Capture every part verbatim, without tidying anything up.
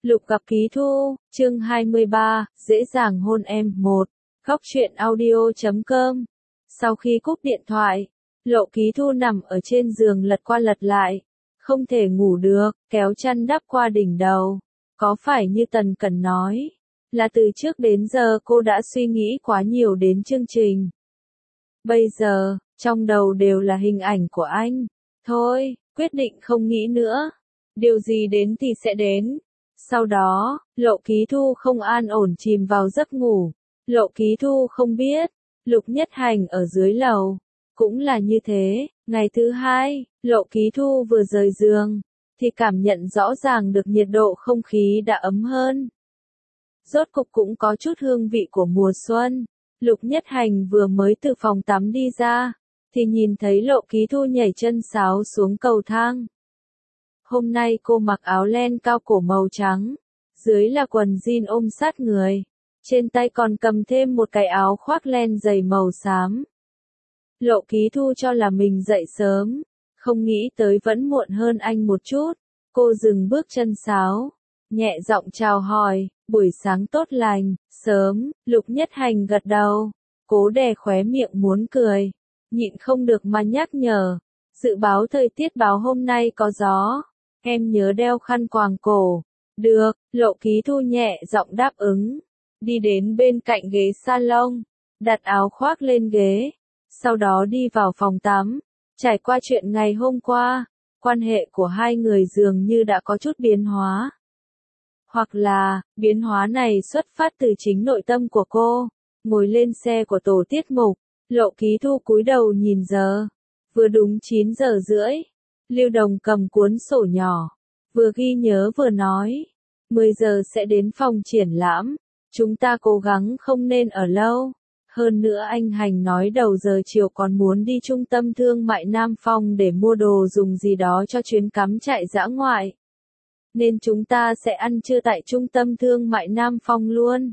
Lục gặp Ký Thu, chương hai mươi ba, dễ dàng hôn em, một. Góc truyện audio chấm com. Sau khi cúp điện thoại, Lộ Ký Thu nằm ở trên giường lật qua lật lại, không thể ngủ được, kéo chăn đắp qua đỉnh đầu. Có phải như Tần Cẩn nói, là từ trước đến giờ cô đã suy nghĩ quá nhiều đến chương trình. Bây giờ, trong đầu đều là hình ảnh của anh. Thôi, quyết định không nghĩ nữa. Điều gì đến thì sẽ đến. Sau đó, Lộ Ký Thu không an ổn chìm vào giấc ngủ. Lộ Ký Thu không biết, Lục Nhất Hành ở dưới lầu, cũng là như thế. Ngày thứ hai, Lộ Ký Thu vừa rời giường, thì cảm nhận rõ ràng được nhiệt độ không khí đã ấm hơn. Rốt cục cũng có chút hương vị của mùa xuân. Lục Nhất Hành vừa mới từ phòng tắm đi ra, thì nhìn thấy Lộ Ký Thu nhảy chân sáo xuống cầu thang. Hôm nay cô mặc áo len cao cổ màu trắng, dưới là quần jean ôm sát người, trên tay còn cầm thêm một cái áo khoác len dày màu xám. Lộ Ký Thu cho là mình dậy sớm, không nghĩ tới vẫn muộn hơn anh một chút. Cô dừng bước chân sáo, nhẹ giọng chào hỏi, buổi sáng tốt lành, sớm. Lục Nhất Hành gật đầu, cố đè khóe miệng muốn cười, nhịn không được mà nhắc nhở, dự báo thời tiết báo hôm nay có gió, em nhớ đeo khăn quàng cổ. Được, Lộ Ký Thu nhẹ giọng đáp ứng, đi đến bên cạnh ghế salon, đặt áo khoác lên ghế, sau đó đi vào phòng tắm. Trải qua chuyện ngày hôm qua, quan hệ của hai người dường như đã có chút biến hóa. Hoặc là, biến hóa này xuất phát từ chính nội tâm của cô. Ngồi lên xe của tổ tiết mục, Lộ Ký Thu cúi đầu nhìn giờ. Vừa đúng chín giờ rưỡi. Lưu Đồng cầm cuốn sổ nhỏ, vừa ghi nhớ vừa nói. mười giờ sẽ đến phòng triển lãm. Chúng ta cố gắng không nên ở lâu. Hơn nữa anh Hành nói đầu giờ chiều còn muốn đi trung tâm thương mại Nam Phong để mua đồ dùng gì đó cho chuyến cắm trại dã ngoại. Nên chúng ta sẽ ăn trưa tại trung tâm thương mại Nam Phong luôn.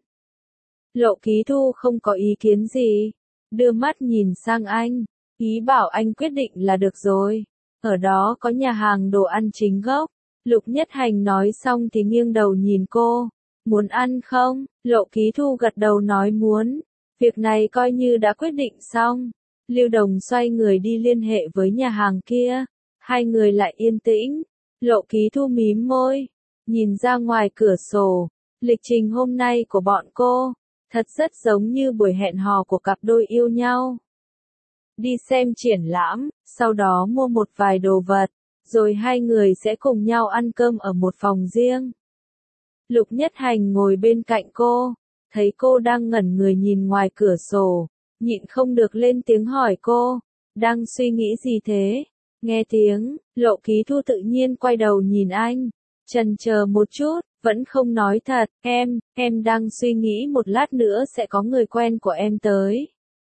Lộ Ký Thu không có ý kiến gì, đưa mắt nhìn sang anh, ý bảo anh quyết định là được rồi. Ở đó có nhà hàng đồ ăn chính gốc. Lục Nhất Hành nói xong thì nghiêng đầu nhìn cô, muốn ăn không? Lộ Ký Thu gật đầu nói muốn. Việc này coi như đã quyết định xong. Lưu Đồng xoay người đi liên hệ với nhà hàng kia. Hai người lại yên tĩnh. Lộ Ký Thu mím môi, nhìn ra ngoài cửa sổ. Lịch trình hôm nay của bọn cô, thật rất giống như buổi hẹn hò của cặp đôi yêu nhau. Đi xem triển lãm, sau đó mua một vài đồ vật, rồi hai người sẽ cùng nhau ăn cơm ở một phòng riêng. Lục Nhất Hành ngồi bên cạnh cô, thấy cô đang ngẩn người nhìn ngoài cửa sổ, nhịn không được lên tiếng hỏi cô, đang suy nghĩ gì thế? Nghe tiếng, Lộ Ký Thu tự nhiên quay đầu nhìn anh, chần chờ một chút, vẫn không nói thật, em, em đang suy nghĩ một lát nữa sẽ có người quen của em tới.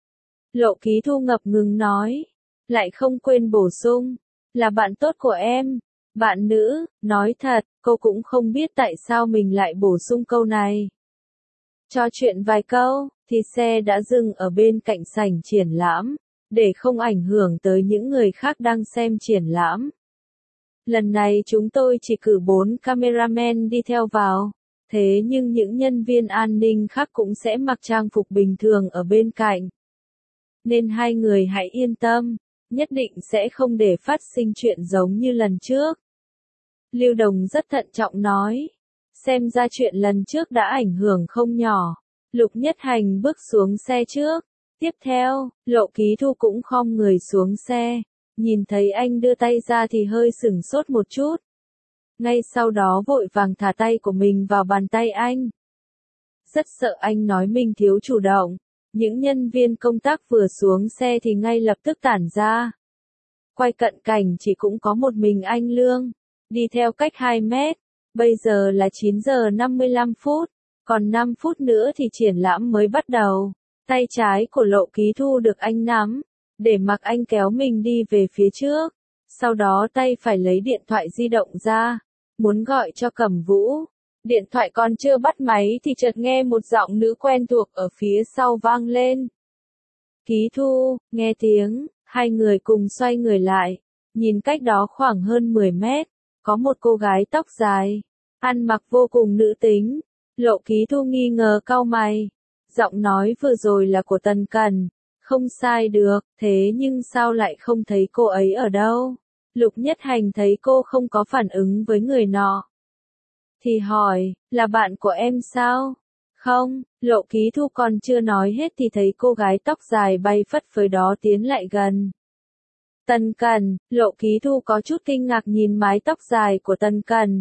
Lộ Ký Thu ngập ngừng nói, lại không quên bổ sung, là bạn tốt của em, bạn nữ. Nói thật, cô cũng không biết tại sao mình lại bổ sung câu này. Trò chuyện vài câu, thì xe đã dừng ở bên cạnh sảnh triển lãm, để không ảnh hưởng tới những người khác đang xem triển lãm. Lần này chúng tôi chỉ cử bốn cameraman đi theo vào, thế nhưng những nhân viên an ninh khác cũng sẽ mặc trang phục bình thường ở bên cạnh. Nên hai người hãy yên tâm, nhất định sẽ không để phát sinh chuyện giống như lần trước. Lưu Đồng rất thận trọng nói, xem ra chuyện lần trước đã ảnh hưởng không nhỏ. Lục Nhất Hành bước xuống xe trước. Tiếp theo, Lộ Ký Thu cũng khom người xuống xe, nhìn thấy anh đưa tay ra thì hơi sửng sốt một chút. Ngay sau đó vội vàng thả tay của mình vào bàn tay anh. Rất sợ anh nói mình thiếu chủ động. Những nhân viên công tác vừa xuống xe thì ngay lập tức tản ra. Quay cận cảnh chỉ cũng có một mình anh Lương, đi theo cách hai mét. Bây giờ là chín giờ năm mươi lăm phút, còn năm phút nữa thì triển lãm mới bắt đầu. Tay trái của Lộ Ký Thu được anh nắm, để mặc anh kéo mình đi về phía trước. Sau đó tay phải lấy điện thoại di động ra, muốn gọi cho Cẩm Vũ. Điện thoại còn chưa bắt máy thì chợt nghe một giọng nữ quen thuộc ở phía sau vang lên. Ký Thu, nghe tiếng, hai người cùng xoay người lại, nhìn cách đó khoảng hơn mười mét, có một cô gái tóc dài, ăn mặc vô cùng nữ tính. Lộ Ký Thu nghi ngờ cau mày. Giọng nói vừa rồi là của Tần Cẩn. Không sai được, thế nhưng sao lại không thấy cô ấy ở đâu? Lục Nhất Hành thấy cô không có phản ứng với người nọ. Thì hỏi, là bạn của em sao? Không, Lộ Ký Thu còn chưa nói hết thì thấy cô gái tóc dài bay phất phới đó tiến lại gần. Tần Cẩn, Lộ Ký Thu có chút kinh ngạc nhìn mái tóc dài của Tần Cẩn.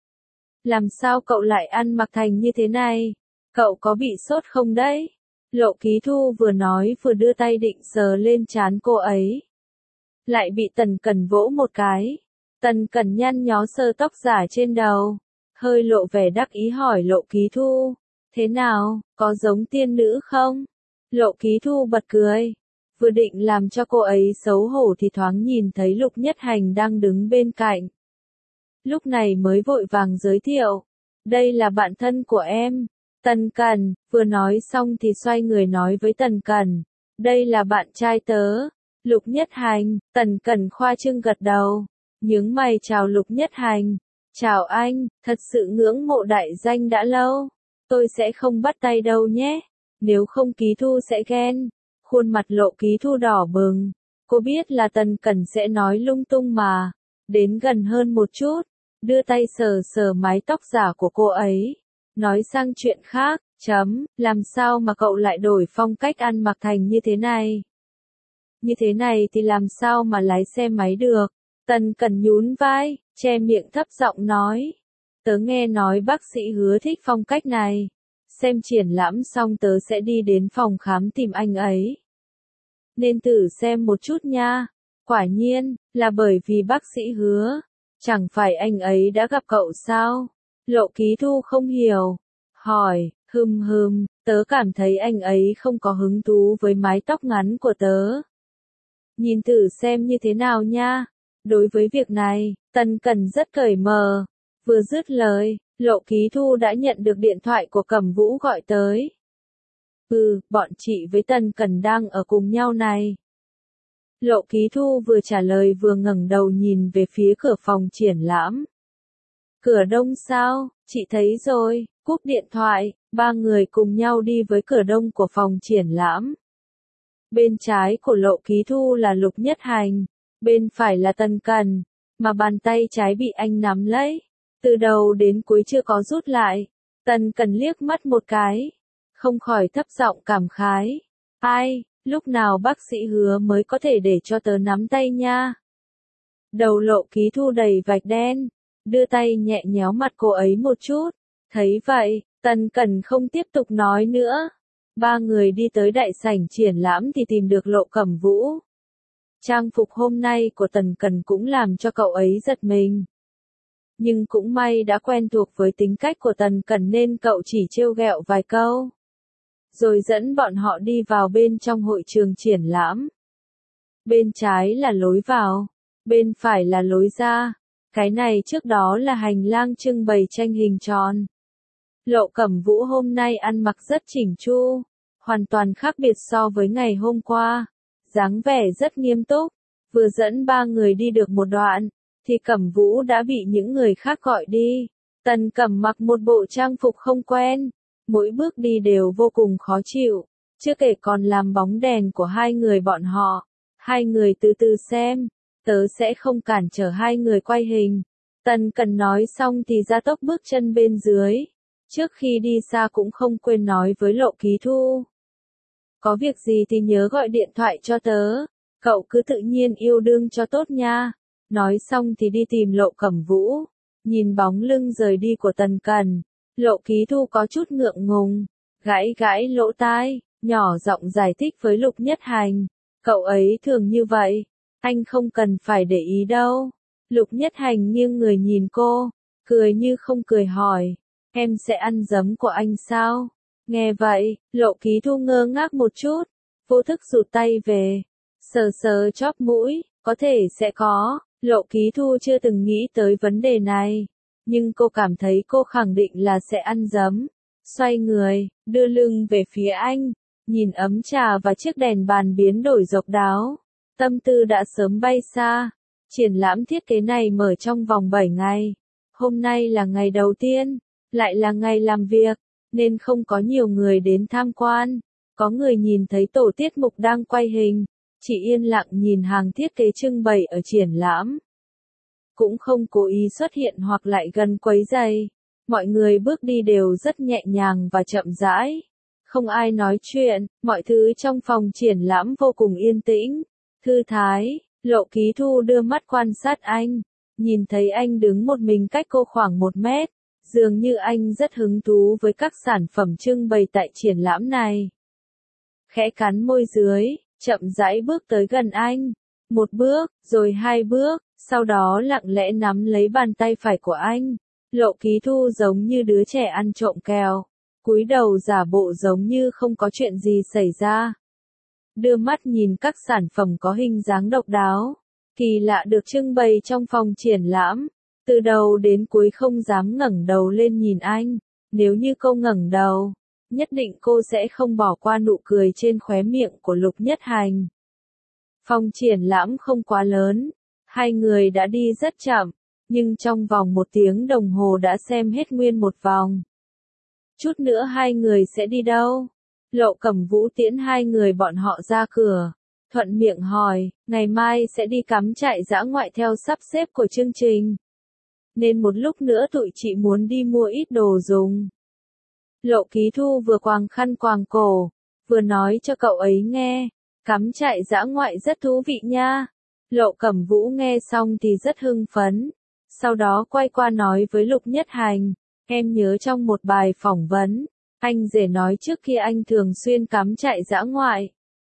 Làm sao cậu lại ăn mặc thành như thế này? Cậu có bị sốt không đấy? Lộ Ký Thu vừa nói vừa đưa tay định sờ lên trán cô ấy. Lại bị Tần Cẩn vỗ một cái. Tần Cẩn nhăn nhó sờ tóc giả trên đầu. Hơi lộ vẻ đắc ý hỏi Lộ Ký Thu. Thế nào, có giống tiên nữ không? Lộ Ký Thu bật cười. Vừa định làm cho cô ấy xấu hổ thì thoáng nhìn thấy Lục Nhất Hành đang đứng bên cạnh. Lúc này mới vội vàng giới thiệu. Đây là bạn thân của em. Tần Cẩn, vừa nói xong thì xoay người nói với Tần Cẩn. Đây là bạn trai tớ. Lục Nhất Hành, Tần Cẩn khoa trương gật đầu. Nhướng mày chào Lục Nhất Hành. Chào anh, thật sự ngưỡng mộ đại danh đã lâu. Tôi sẽ không bắt tay đâu nhé. Nếu không Ký Thu sẽ ghen. Khuôn mặt Lộ Ký Thu đỏ bừng. Cô biết là Tần Cẩn sẽ nói lung tung mà. Đến gần hơn một chút. Đưa tay sờ sờ mái tóc giả của cô ấy. Nói sang chuyện khác, chấm, làm sao mà cậu lại đổi phong cách ăn mặc thành như thế này? Như thế này thì làm sao mà lái xe máy được? Tần Cẩn nhún vai, che miệng thấp giọng nói. Tớ nghe nói bác sĩ Hứa thích phong cách này. Xem triển lãm xong tớ sẽ đi đến phòng khám tìm anh ấy. Nên thử xem một chút nha. Quả nhiên, là bởi vì bác sĩ Hứa. Chẳng phải anh ấy đã gặp cậu sao? Lộ Ký Thu không hiểu. Hỏi, hừm hừm, tớ cảm thấy anh ấy không có hứng thú với mái tóc ngắn của tớ. Nhìn thử xem như thế nào nha. Đối với việc này, Tần Cẩn rất cởi mở. Vừa dứt lời, Lộ Ký Thu đã nhận được điện thoại của Cẩm Vũ gọi tới. Ừ, bọn chị với Tần Cẩn đang ở cùng nhau này. Lộ Ký Thu vừa trả lời vừa ngẩng đầu nhìn về phía cửa phòng triển lãm. Cửa đông sao, chị thấy rồi, cúp điện thoại, ba người cùng nhau đi với cửa đông của phòng triển lãm. Bên trái của Lộ Ký Thu là Lục Nhất Hành, bên phải là Tần Cẩn, mà bàn tay trái bị anh nắm lấy, từ đầu đến cuối chưa có rút lại. Tần Cẩn liếc mắt một cái, không khỏi thấp giọng cảm khái. Ai, lúc nào bác sĩ Hứa mới có thể để cho tớ nắm tay nha. Đầu Lộ Ký Thu đầy vạch đen, đưa tay nhẹ nhéo mặt cô ấy một chút. Thấy vậy, Tần Cẩn không tiếp tục nói nữa. Ba người đi tới đại sảnh triển lãm thì tìm được Lộ Cẩm Vũ. Trang phục hôm nay của Tần Cẩn cũng làm cho cậu ấy giật mình. Nhưng cũng may đã quen thuộc với tính cách của Tần Cẩn nên cậu chỉ trêu ghẹo vài câu. Rồi dẫn bọn họ đi vào bên trong hội trường triển lãm. Bên trái là lối vào, bên phải là lối ra. Cái này trước đó là hành lang trưng bày tranh hình tròn. Lộ Cẩm Vũ hôm nay ăn mặc rất chỉnh chu, hoàn toàn khác biệt so với ngày hôm qua. Dáng vẻ rất nghiêm túc, vừa dẫn ba người đi được một đoạn, thì Cẩm Vũ đã bị những người khác gọi đi. Tần Cẩm mặc một bộ trang phục không quen, mỗi bước đi đều vô cùng khó chịu, chưa kể còn làm bóng đèn của hai người bọn họ. Hai người từ từ xem, tớ sẽ không cản trở hai người quay hình. Tần Cẩn nói xong thì ra tốc bước chân bên dưới. Trước khi đi xa cũng không quên nói với Lộ Ký Thu. Có việc gì thì nhớ gọi điện thoại cho tớ. Cậu cứ tự nhiên yêu đương cho tốt nha. Nói xong thì đi tìm Lộ Cẩm Vũ. Nhìn bóng lưng rời đi của Tần Cẩn, Lộ Ký Thu có chút ngượng ngùng. Gãi gãi lỗ tai, nhỏ giọng giải thích với Lục Nhất Hành. Cậu ấy thường như vậy. Anh không cần phải để ý đâu. Lục Nhất Hành nghiêng người nhìn cô, cười như không cười hỏi. Em sẽ ăn giấm của anh sao? Nghe vậy, Lộ Ký Thu ngơ ngác một chút, vô thức rụt tay về, sờ sờ chóp mũi, có thể sẽ có. Lộ Ký Thu chưa từng nghĩ tới vấn đề này, nhưng cô cảm thấy cô khẳng định là sẽ ăn giấm. Xoay người, đưa lưng về phía anh, nhìn ấm trà và chiếc đèn bàn biến đổi độc đáo. Tâm tư đã sớm bay xa. Triển lãm thiết kế này mở trong vòng bảy ngày. Hôm nay là ngày đầu tiên, lại là ngày làm việc, nên không có nhiều người đến tham quan. Có người nhìn thấy tổ tiết mục đang quay hình, chỉ yên lặng nhìn hàng thiết kế trưng bày ở triển lãm. Cũng không cố ý xuất hiện hoặc lại gần quấy rầy. Mọi người bước đi đều rất nhẹ nhàng và chậm rãi. Không ai nói chuyện, mọi thứ trong phòng triển lãm vô cùng yên tĩnh, thư thái. Lộ Ký Thu đưa mắt quan sát anh, nhìn thấy anh đứng một mình cách cô khoảng một mét, dường như anh rất hứng thú với các sản phẩm trưng bày tại triển lãm này. Khẽ cắn môi dưới, chậm rãi bước tới gần anh, một bước, rồi hai bước, sau đó lặng lẽ nắm lấy bàn tay phải của anh. Lộ Ký Thu giống như đứa trẻ ăn trộm kẹo, cúi đầu giả bộ giống như không có chuyện gì xảy ra. Đưa mắt nhìn các sản phẩm có hình dáng độc đáo, kỳ lạ được trưng bày trong phòng triển lãm, từ đầu đến cuối không dám ngẩng đầu lên nhìn anh. Nếu như cô ngẩng đầu, nhất định cô sẽ không bỏ qua nụ cười trên khóe miệng của Lục Nhất Hành. Phòng triển lãm không quá lớn, hai người đã đi rất chậm, nhưng trong vòng một tiếng đồng hồ đã xem hết nguyên một vòng. Chút nữa hai người sẽ đi đâu? Lộ Cẩm Vũ tiễn hai người bọn họ ra cửa, thuận miệng hỏi, ngày mai sẽ đi cắm trại dã ngoại theo sắp xếp của chương trình. Nên một lúc nữa tụi chị muốn đi mua ít đồ dùng. Lộ Ký Thu vừa quàng khăn quàng cổ, vừa nói cho cậu ấy nghe, cắm trại dã ngoại rất thú vị nha. Lộ Cẩm Vũ nghe xong thì rất hưng phấn, sau đó quay qua nói với Lục Nhất Hành, em nhớ trong một bài phỏng vấn, anh rể nói trước kia anh thường xuyên cắm trại dã ngoại.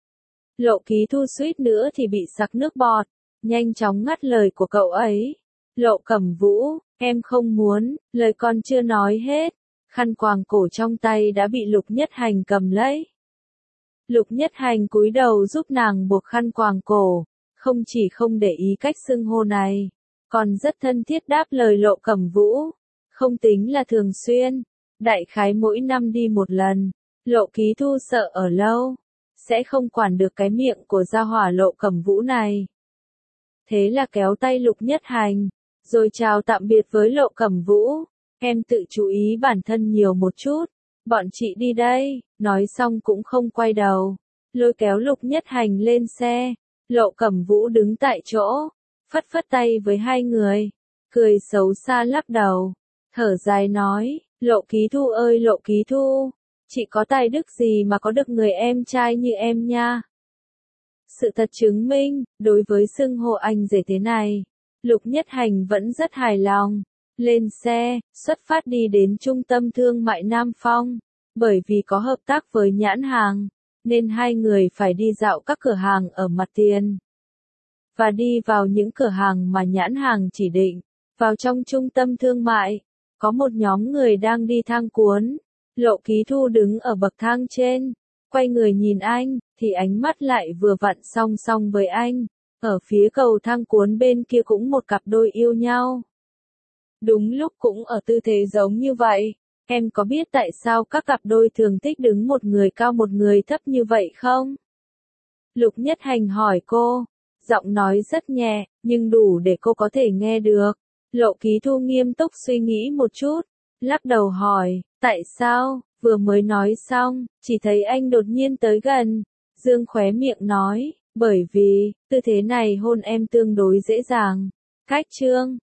Lộ Ký Thu suýt nữa thì bị sặc nước bọt, nhanh chóng ngắt lời của cậu ấy. Lộ Cẩm Vũ, em không muốn, lời con chưa nói hết. Khăn quàng cổ trong tay đã bị Lục Nhất Hành cầm lấy. Lục Nhất Hành cúi đầu giúp nàng buộc khăn quàng cổ, không chỉ không để ý cách xưng hô này, còn rất thân thiết đáp lời Lộ Cẩm Vũ. Không tính là thường xuyên, đại khái mỗi năm đi một lần. Lộ Ký Thu sợ ở lâu, sẽ không quản được cái miệng của gia hỏa Lộ Cẩm Vũ này. Thế là kéo tay Lục Nhất Hành, rồi chào tạm biệt với Lộ Cẩm Vũ. Em tự chú ý bản thân nhiều một chút, bọn chị đi đây, nói xong cũng không quay đầu, lôi kéo Lục Nhất Hành lên xe. Lộ Cẩm Vũ đứng tại chỗ, phất phất tay với hai người, cười xấu xa lắc đầu, thở dài nói, Lộ Ký Thu ơi Lộ Ký Thu, chị có tài đức gì mà có được người em trai như em nha. Sự thật chứng minh, đối với xưng hô anh rể thế này, Lục Nhất Hành vẫn rất hài lòng. Lên xe, xuất phát đi đến trung tâm thương mại Nam Phong, bởi vì có hợp tác với nhãn hàng, nên hai người phải đi dạo các cửa hàng ở mặt tiền. Và đi vào những cửa hàng mà nhãn hàng chỉ định. Vào trong trung tâm thương mại, có một nhóm người đang đi thang cuốn. Lộ Ký Thu đứng ở bậc thang trên, quay người nhìn anh, thì ánh mắt lại vừa vặn song song với anh. Ở phía cầu thang cuốn bên kia cũng một cặp đôi yêu nhau. Đúng lúc cũng ở tư thế giống như vậy, em có biết tại sao các cặp đôi thường thích đứng một người cao một người thấp như vậy không? Lục Nhất Hành hỏi cô, giọng nói rất nhẹ, nhưng đủ để cô có thể nghe được. Lộ Ký Thu nghiêm túc suy nghĩ một chút, lắc đầu hỏi, tại sao? Vừa mới nói xong, chỉ thấy anh đột nhiên tới gần, dương khóe miệng nói, bởi vì, tư thế này hôn em tương đối dễ dàng. Cách chương